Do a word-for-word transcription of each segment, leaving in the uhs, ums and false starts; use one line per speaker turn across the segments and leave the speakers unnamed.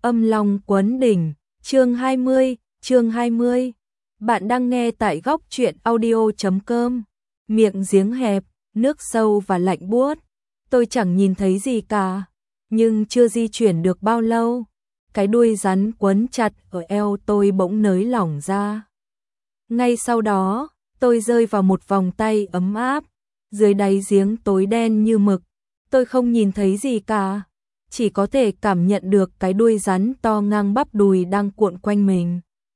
Âm Long Quấn Đỉnh, chương hai mươi, chương hai mươi. Bạn đang nghe tại góc truyện audio chấm com. Miệng giếng hẹp, nước sâu và lạnh buốt. Tôi chẳng nhìn thấy gì cả, nhưng chưa di chuyển được bao lâu, cái đuôi rắn quấn chặt ở eo tôi bỗng nới lỏng ra. Ngay sau đó, tôi rơi vào một vòng tay ấm áp, dưới đáy giếng tối đen như mực. Tôi không nhìn thấy gì cả, chỉ có thể cảm nhận được cái đuôi rắn to ngang bắp đùi đang cuộn quanh mình.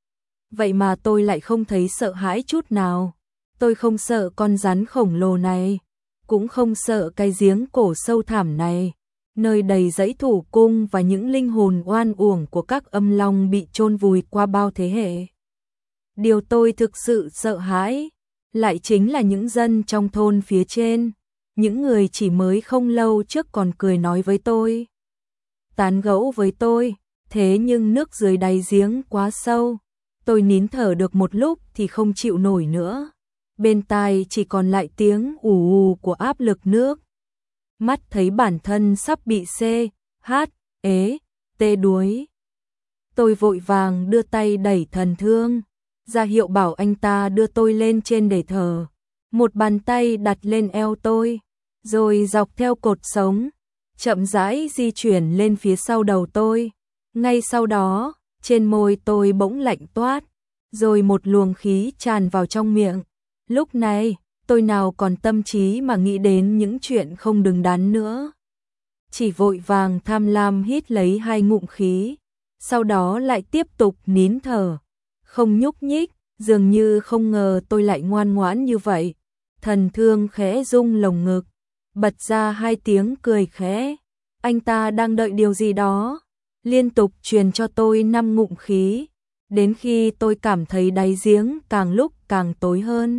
Vậy mà tôi lại không thấy sợ hãi chút nào. Tôi không sợ con rắn khổng lồ này, cũng không sợ cái giếng cổ sâu thẳm này, nơi đầy dãy thủ cung và những linh hồn oan uổng của các âm long bị chôn vùi qua bao thế hệ. Điều tôi thực sự sợ hãi lại chính là những dân trong thôn phía trên, những người chỉ mới không lâu trước còn cười nói với tôi, tán gẫu với tôi, thế nhưng nước dưới đáy giếng quá sâu, tôi nín thở được một lúc thì không chịu nổi nữa. Bên tai chỉ còn lại tiếng ù ù của áp lực nước. Mắt thấy bản thân sắp bị C, H, ế, tê đuối. Tôi vội vàng đưa tay đẩy Thần Thương, ra hiệu bảo anh ta đưa tôi lên trên để thở. Một bàn tay đặt lên eo tôi, rồi dọc theo cột sống, chậm rãi di chuyển lên phía sau đầu tôi. Ngay sau đó, trên môi tôi bỗng lạnh toát, rồi một luồng khí tràn vào trong miệng. Lúc này, tôi nào còn tâm trí mà nghĩ đến những chuyện không đứng đắn nữa. Chỉ vội vàng tham lam hít lấy hai ngụm khí, sau đó lại tiếp tục nín thở, không nhúc nhích, dường như không ngờ tôi lại ngoan ngoãn như vậy. Thần Thương khẽ rung lồng ngực, bật ra hai tiếng cười khẽ. Anh ta đang đợi điều gì đó, liên tục truyền cho tôi năm ngụm khí, đến khi tôi cảm thấy đáy giếng càng lúc càng tối hơn.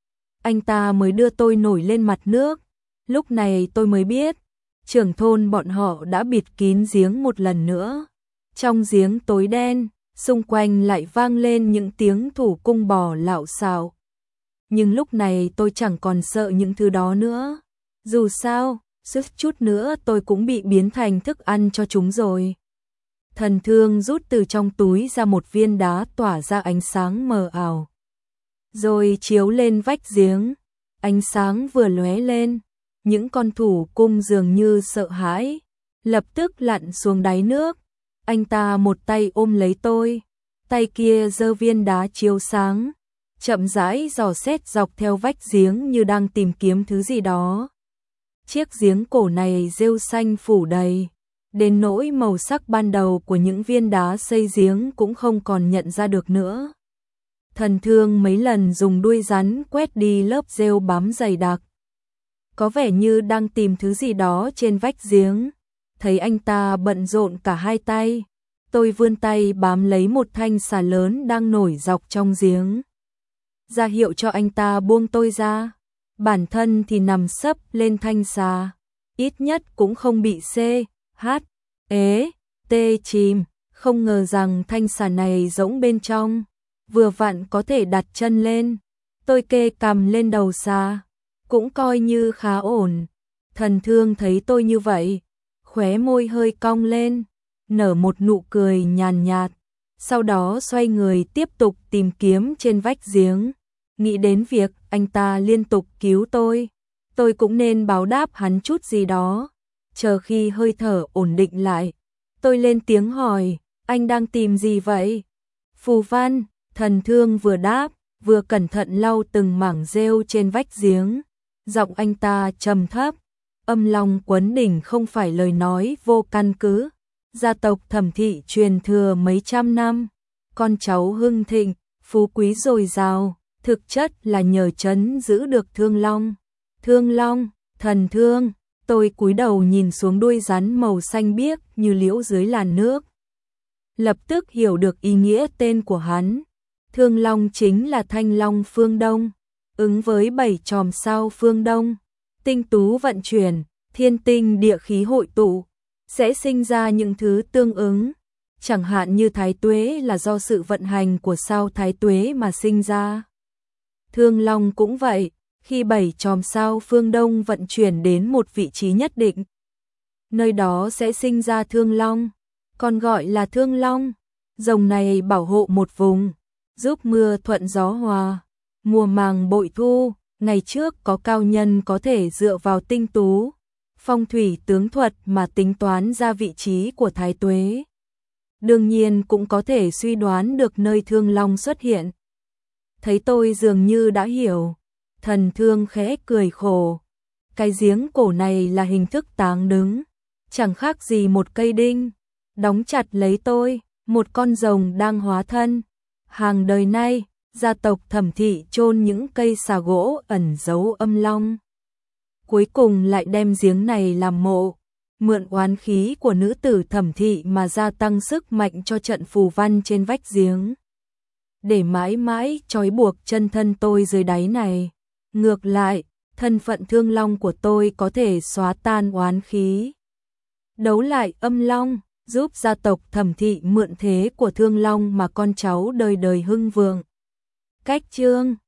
Anh ta mới đưa tôi nổi lên mặt nước. Lúc này tôi mới biết, trưởng thôn bọn họ đã bịt kín giếng một lần nữa. Trong giếng tối đen, xung quanh lại vang lên những tiếng thủ cung bò lạo xạo. Nhưng lúc này tôi chẳng còn sợ những thứ đó nữa. Dù sao, suýt chút nữa tôi cũng bị biến thành thức ăn cho chúng rồi. Thần Thương rút từ trong túi ra một viên đá tỏa ra ánh sáng mờ ảo, rồi chiếu lên vách giếng. Ánh sáng vừa lóe lên, những con thủ cung dường như sợ hãi, lập tức lặn xuống đáy nước. Anh ta một tay ôm lấy tôi, tay kia giơ viên đá chiếu sáng, chậm rãi dò xét dọc theo vách giếng như đang tìm kiếm thứ gì đó. Chiếc giếng cổ này rêu xanh phủ đầy, đến nỗi màu sắc ban đầu của những viên đá xây giếng cũng không còn nhận ra được nữa. Thần Thương mấy lần dùng đuôi rắn quét đi lớp rêu bám dày đặc, có vẻ như đang tìm thứ gì đó trên vách giếng. Thấy anh ta bận rộn cả hai tay, tôi vươn tay bám lấy một thanh xà lớn đang nổi dọc trong giếng, ra hiệu cho anh ta buông tôi ra. Bản thân thì nằm sấp lên thanh xà, ít nhất cũng không bị C, H, ế, tê chìm. Không ngờ rằng thanh xà này rỗng bên trong, vừa vặn có thể đặt chân lên. Tôi kê cằm lên đầu xà, cũng coi như khá ổn. Thần Thương thấy tôi như vậy, khóe môi hơi cong lên, nở một nụ cười nhàn nhạt, sau đó xoay người tiếp tục tìm kiếm trên vách giếng. Nghĩ đến việc anh ta liên tục cứu tôi, tôi cũng nên báo đáp hắn chút gì đó. Chờ khi hơi thở ổn định lại, tôi lên tiếng hỏi, anh đang tìm gì vậy? Phù văn. Thần Thương vừa đáp, vừa cẩn thận lau từng mảng rêu trên vách giếng. Giọng anh ta trầm thấp, Âm Long Quấn Đỉnh không phải lời nói vô căn cứ. Gia tộc Thẩm Thị truyền thừa mấy trăm năm, con cháu hưng thịnh, phú quý dồi dào, thực chất là nhờ trấn giữ được Thương Long. Thương Long, Thần Thương. Tôi cúi đầu nhìn xuống đuôi rắn màu xanh biếc như liễu dưới làn nước, lập tức hiểu được ý nghĩa tên của hắn. Thương Long chính là Thanh Long phương Đông, ứng với bảy chòm sao phương Đông, tinh tú vận chuyển, thiên tinh địa khí hội tụ, sẽ sinh ra những thứ tương ứng. Chẳng hạn như Thái Tuế là do sự vận hành của sao Thái Tuế mà sinh ra. Thương Long cũng vậy, khi bảy chòm sao phương Đông vận chuyển đến một vị trí nhất định, nơi đó sẽ sinh ra Thương Long. còn gọi là Thương Long. Rồng này bảo hộ một vùng, giúp mưa thuận gió hòa, mùa màng bội thu. Ngày trước có cao nhân có thể dựa vào tinh tú, phong thủy tướng thuật mà tính toán ra vị trí của thái tuế. Đương nhiên cũng có thể suy đoán được nơi Thương Long xuất hiện. Thấy tôi dường như đã hiểu, Thần Thương khẽ cười khổ. Cái giếng cổ này là hình thức táng đứng, chẳng khác gì một cây đinh, đóng chặt lấy tôi, một con rồng đang hóa thân. Hàng đời nay, gia tộc Thẩm thị chôn những cây xà gỗ ẩn giấu âm long. Cuối cùng lại đem giếng này làm mộ, mượn oán khí của nữ tử Thẩm thị mà gia tăng sức mạnh cho trận phù văn trên vách giếng, để mãi mãi trói buộc chân thân tôi dưới đáy này. Ngược lại, thân phận Thương Long của tôi có thể xóa tan oán khí, đấu lại âm long, giúp gia tộc Thẩm thị mượn thế của Thương Long mà con cháu đời đời hưng vượng. Cách chương